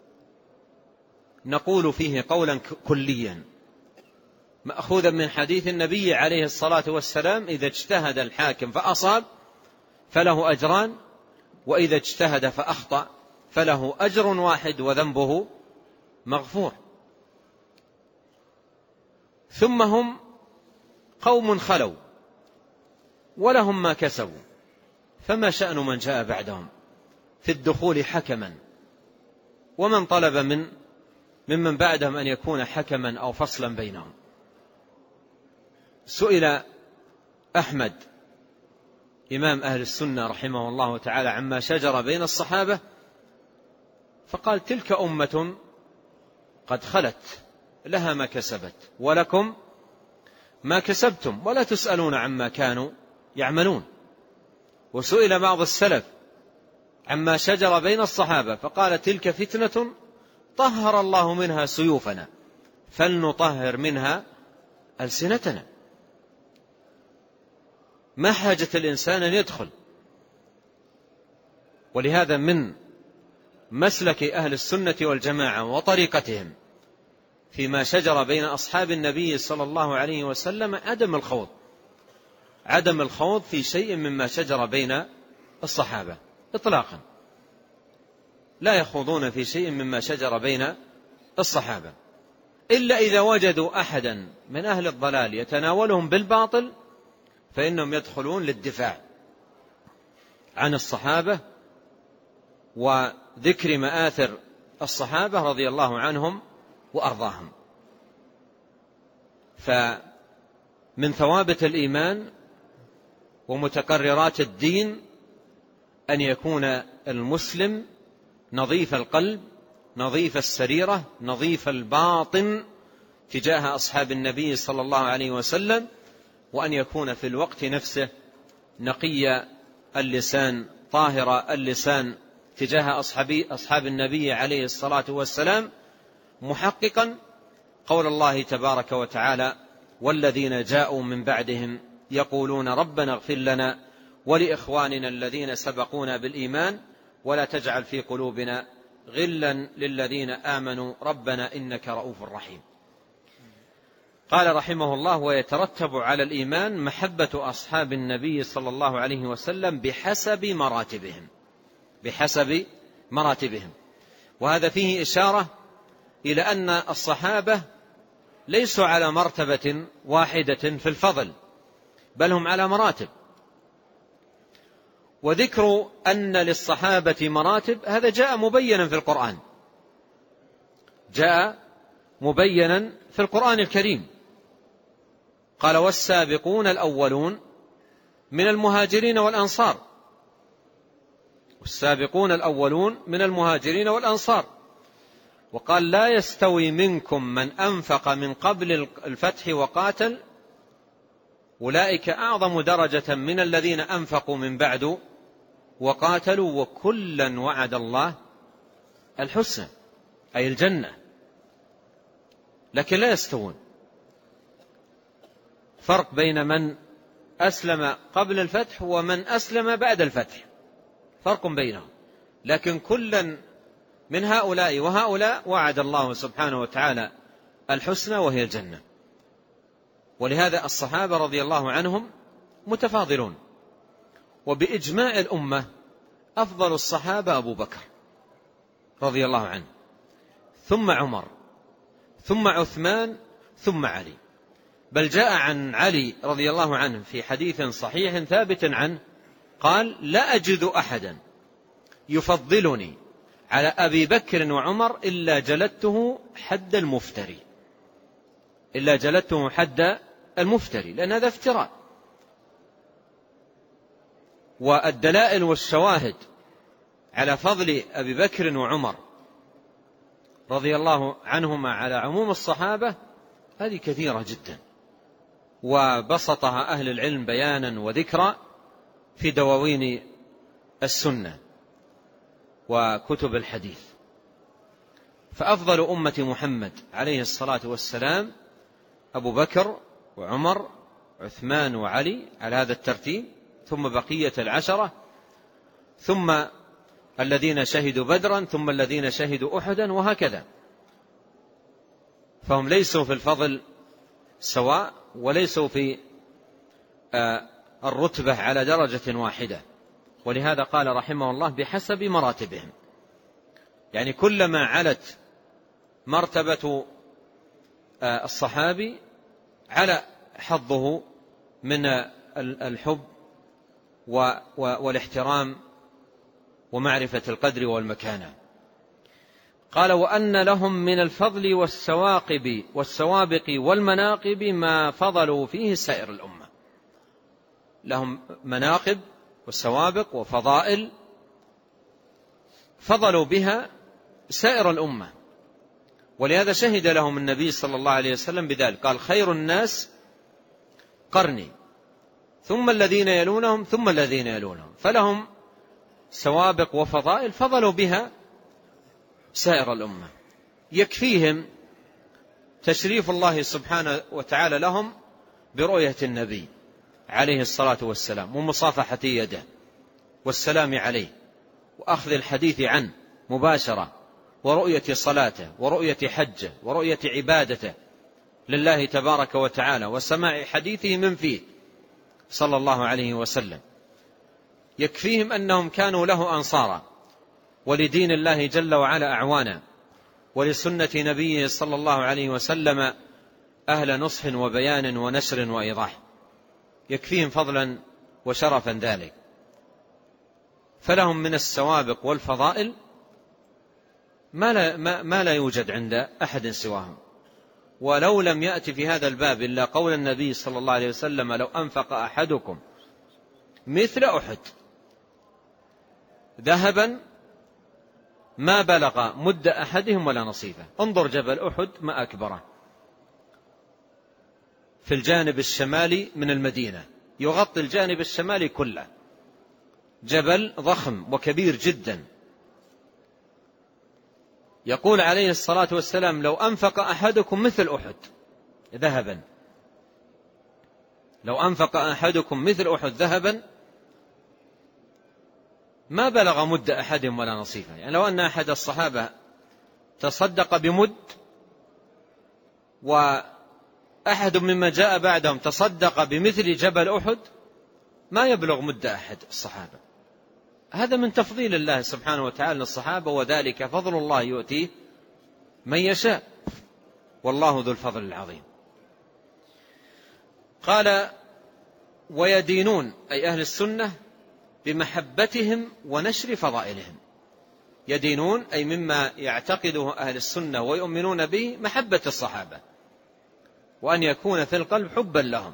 نقول فيه قولا كليا مأخوذا من حديث النبي عليه الصلاة والسلام: إذا اجتهد الحاكم فأصاب فله أجران، وإذا اجتهد فأخطأ فله أجر واحد وذنبه مغفور. ثم هم قوم خلوا ولهم ما كسبوا، فما شأن من جاء بعدهم في الدخول حكما، ومن طلب ممن بعدهم أن يكون حكما أو فصلا بينهم. سئل أحمد إمام أهل السنة رحمه الله تعالى عما شجر بين الصحابة، فقال: تلك أمة قد خلت لها ما كسبت ولكم ما كسبتم ولا تسألون عما كانوا يعملون. وسئل بعض السلف عما شجر بين الصحابة، فقال: تلك فتنة طهر الله منها سيوفنا فلنطهر منها ألسنتنا. ما حاجة الإنسان أن يدخل. ولهذا من مسلك أهل السنة والجماعة وطريقتهم فيما شجر بين أصحاب النبي صلى الله عليه وسلم عدم الخوض في شيء مما شجر بين الصحابة إطلاقا، لا يخوضون في شيء مما شجر بين الصحابة إلا إذا وجدوا أحدا من أهل الضلال يتناولهم بالباطل، فإنهم يدخلون للدفاع عن الصحابة وذكر مآثر الصحابة رضي الله عنهم وأرضاهم. فمن ثوابت الإيمان ومتقررات الدين أن يكون المسلم نظيف القلب، نظيف السريرة، نظيف الباطن تجاه أصحاب النبي صلى الله عليه وسلم، وأن يكون في الوقت نفسه نقي اللسان، طاهر اللسان تجاه أصحاب النبي عليه الصلاة والسلام، محققا قول الله تبارك وتعالى: والذين جاءوا من بعدهم يقولون ربنا اغفر لنا ولإخواننا الذين سبقونا بالإيمان ولا تجعل في قلوبنا غلا للذين آمنوا ربنا إنك رؤوف رحيم. قال رحمه الله: ويترتب على الإيمان محبة أصحاب النبي صلى الله عليه وسلم بحسب مراتبهم. وهذا فيه إشارة إلى أن الصحابة ليسوا على مرتبة واحدة في الفضل، بل هم على مراتب. وذكر أن للصحابة مراتب هذا جاء مبينا في القرآن، جاء مبينا في القرآن الكريم. قال: والسابقون الأولون من المهاجرين والأنصار، والسابقون الأولون من المهاجرين والأنصار. وقال: لا يستوي منكم من أنفق من قبل الفتح وقاتل أولئك أعظم درجة من الذين أنفقوا من بعد وقاتلوا وكلا وعد الله الحسنى، أي الجنة. لكن لا يستوون، فرق بين من أسلم قبل الفتح ومن أسلم بعد الفتح، فرق بينهم، لكن كلا من هؤلاء وهؤلاء وعد الله سبحانه وتعالى الحسنى وهي الجنة. ولهذا الصحابة رضي الله عنهم متفاضلون، وبإجماع الأمة أفضل الصحابة أبو بكر رضي الله عنه، ثم عمر، ثم عثمان، ثم علي. بل جاء عن علي رضي الله عنه في حديث صحيح ثابت عنه قال: لا أجد أحدا يفضلني على أبي بكر وعمر إلا جلدته حد المفتري، إلا جلدته حد المفتري، لأن هذا افتراء. والدلائل والشواهد على فضل أبي بكر وعمر رضي الله عنهما على عموم الصحابة هذه كثيرة جدا، وبسطها أهل العلم بيانا وذكرا في دواوين السنة وكتب الحديث. فأفضل أمة محمد عليه الصلاة والسلام أبو بكر وعمر عثمان وعلي على هذا الترتيب، ثم بقية العشرة، ثم الذين شهدوا بدرا، ثم الذين شهدوا أحدا، وهكذا. فهم ليسوا في الفضل سواء، وليسوا في الرتبة على درجة واحدة. ولهذا قال رحمه الله: بحسب مراتبهم، يعني كلما علت مرتبة الصحابي على حظه من الحب والاحترام ومعرفة القدر والمكانة. قال: وأن لهم من الفضل والسوابق والمناقب ما فضلوا فيه سائر الأمة. لهم مناقب والسوابق وفضائل فضلوا بها سائر الأمة، ولهذا شهد لهم النبي صلى الله عليه وسلم بذلك، قال: خير الناس قرني ثم الذين يلونهم ثم الذين يلونهم. فلهم سوابق وفضائل فضلوا بها سائر الأمة. يكفيهم تشريف الله سبحانه وتعالى لهم برؤية النبي عليه الصلاة والسلام ومصافحة يده والسلام عليه وأخذ الحديث عنه مباشرة، ورؤية صلاته ورؤية حجه ورؤية عبادته لله تبارك وتعالى، وسماع حديثه من فيه صلى الله عليه وسلم. يكفيهم أنهم كانوا له أنصارا، ولدين الله جل وعلا أعوانا، ولسنة نبيه صلى الله عليه وسلم أهل نصح وبيان ونشر وإيضاح. يكفيهم فضلا وشرفا ذلك. فلهم من السوابق والفضائل ما لا يوجد عند أحد سواهم. ولو لم يأتي في هذا الباب إلا قول النبي صلى الله عليه وسلم: لو أنفق أحدكم مثل أحد ذهبا ما بلغ مد أحدهم ولا نصيفه. انظر جبل أحد ما أكبره، في الجانب الشمالي من المدينة، يغطي الجانب الشمالي كله، جبل ضخم وكبير جدا. يقول عليه الصلاة والسلام: لو أنفق أحدكم مثل أحد ذهبا، لو أنفق أحدكم مثل أحد ذهبا ما بلغ مد أحدهم ولا نصيفه. يعني لو أن أحد الصحابة تصدق بمد، وأحد مما جاء بعدهم تصدق بمثل جبل أحد، ما يبلغ مد أحد الصحابة. هذا من تفضيل الله سبحانه وتعالى للصحابة، وذلك فضل الله يؤتيه من يشاء، والله ذو الفضل العظيم. قال: ويدينون أي أهل السنة بمحبتهم ونشر فضائلهم. يدينون أي مما يعتقده أهل السنة ويؤمنون به محبة الصحابة، وأن يكون في القلب حبا لهم.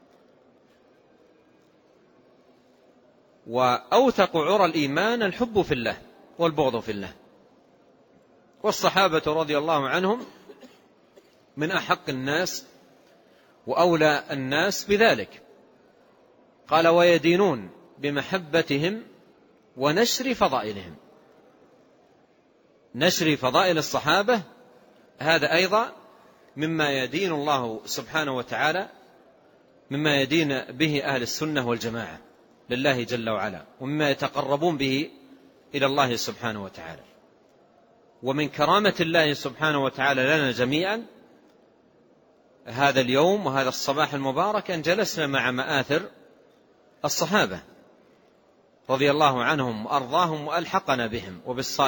وأوثق عرى الإيمان الحب في الله والبغض في الله. والصحابة رضي الله عنهم من أحق الناس وأولى الناس بذلك. قال: ويدينون بمحبتهم ونشر فضائلهم. نشر فضائل الصحابة هذا أيضا مما يدين الله سبحانه وتعالى، مما يدين به أهل السنة والجماعة لله جل وعلا، ومما يتقربون به إلى الله سبحانه وتعالى. ومن كرامة الله سبحانه وتعالى لنا جميعا هذا اليوم وهذا الصباح المبارك أن جلسنا مع مآثر الصحابة رضي الله عنهم وأرضاهم، وألحقنا بهم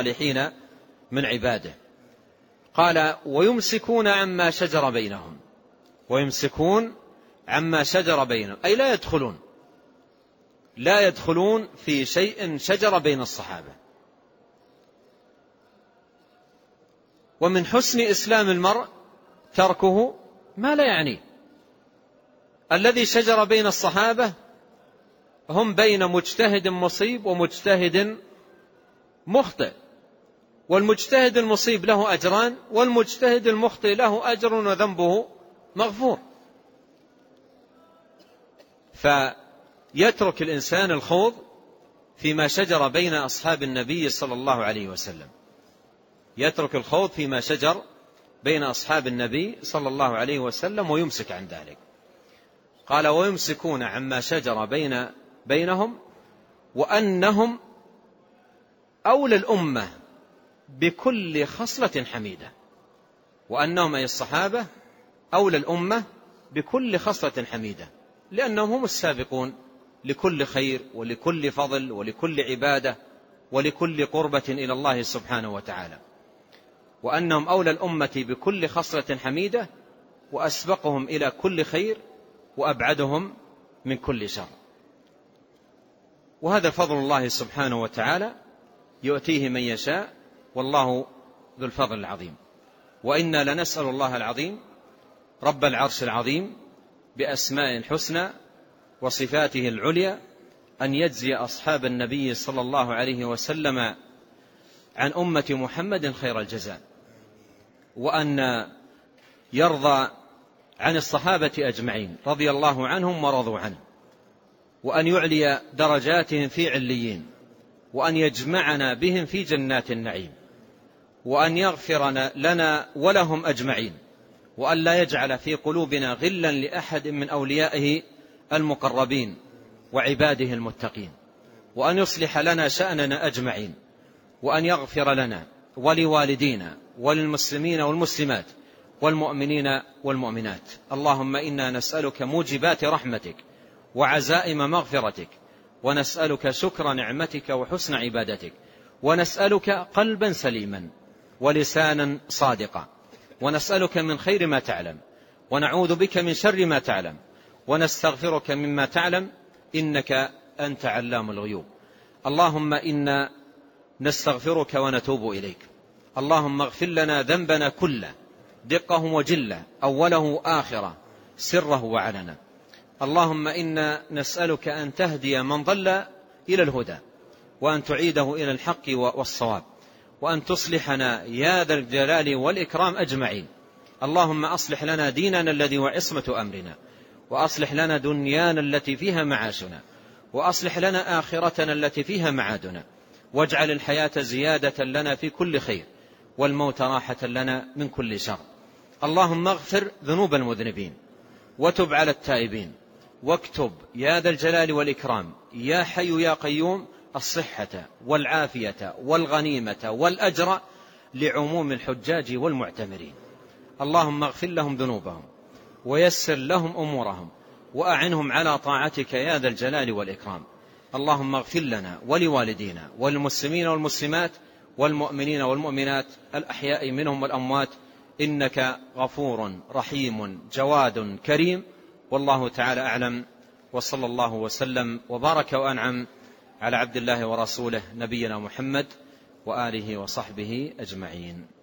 وبالصالحين من عباده. قال: ويمسكون عما شجر بينهم. ويمسكون عما شجر بينهم، أي لا يدخلون في شيء شجر بين الصحابة. ومن حسن إسلام المرء تركه ما لا يعنيه. الذي شجر بين الصحابة هم بين مجتهد مصيب ومجتهد مخطئ، والمجتهد المصيب له أجران، والمجتهد المخطئ له أجر وذنبه مغفور. فيترك الإنسان الخوض فيما شجر بين أصحاب النبي صلى الله عليه وسلم، يترك الخوض فيما شجر بين أصحاب النبي صلى الله عليه وسلم ويمسك عن ذلك. قال ويمسكون عما شجر بينهم وأنهم أولى الأمة بكل خصلة حميدة. وأنهم أي الصحابة أولى الأمة بكل خصلة حميدة، لأنهم هم السابقون لكل خير ولكل فضل ولكل عبادة ولكل قربة إلى الله سبحانه وتعالى. وأنهم أولى الأمة بكل خصلة حميدة، وأسبقهم إلى كل خير، وأبعدهم من كل شر. وهذا فضل الله سبحانه وتعالى يؤتيه من يشاء، والله ذو الفضل العظيم. وإنا لنسأل الله العظيم رب العرش العظيم بأسماء الحسنى وصفاته العليا أن يجزي أصحاب النبي صلى الله عليه وسلم عن أمة محمد خير الجزاء، وأن يرضى عن الصحابة أجمعين رضي الله عنهم ورضوا عنه، وأن يعلي درجاتهم في عليين، وأن يجمعنا بهم في جنات النعيم، وأن يغفر لنا ولهم أجمعين، وأن لا يجعل في قلوبنا غلا لأحد من أوليائه المقربين وعباده المتقين، وأن يصلح لنا شأننا أجمعين، وأن يغفر لنا ولوالدينا وللمسلمين والمسلمات والمؤمنين والمؤمنات. اللهم إنا نسألك موجبات رحمتك وعزائم مغفرتك، ونسألك شكر نعمتك وحسن عبادتك، ونسألك قلبا سليما ولسانا صادقا، ونسألك من خير ما تعلم، ونعوذ بك من شر ما تعلم، ونستغفرك مما تعلم، إنك أنت علام الغيوب. اللهم إنا نستغفرك ونتوب إليك. اللهم اغفر لنا ذنبنا كله، دقه وجله، أوله آخره، سره وعلنا. اللهم إنا نسألك أن تهدي من ضل إلى الهدى، وأن تعيده إلى الحق والصواب، وأن تصلحنا يا ذا الجلال والإكرام أجمعين. اللهم أصلح لنا ديننا الذي هو عصمة أمرنا، وأصلح لنا دنيانا التي فيها معاشنا، وأصلح لنا آخرتنا التي فيها معادنا، واجعل الحياة زيادة لنا في كل خير، والموت راحة لنا من كل شر. اللهم اغفر ذنوب المذنبين، وتب على التائبين، واكتب يا ذا الجلال والإكرام يا حي يا قيوم الصحة والعافية والغنيمة والأجر لعموم الحجاج والمعتمرين. اللهم اغفر لهم ذنوبهم، ويسر لهم أمورهم، وأعنهم على طاعتك يا ذا الجلال والإكرام. اللهم اغفر لنا ولوالدينا والمسلمين والمسلمات والمؤمنين والمؤمنات الأحياء منهم والأموات، إنك غفور رحيم جواد كريم. والله تعالى أعلم، وصلى الله وسلم وبارك وأنعم على عبد الله ورسوله نبينا محمد وآله وصحبه أجمعين.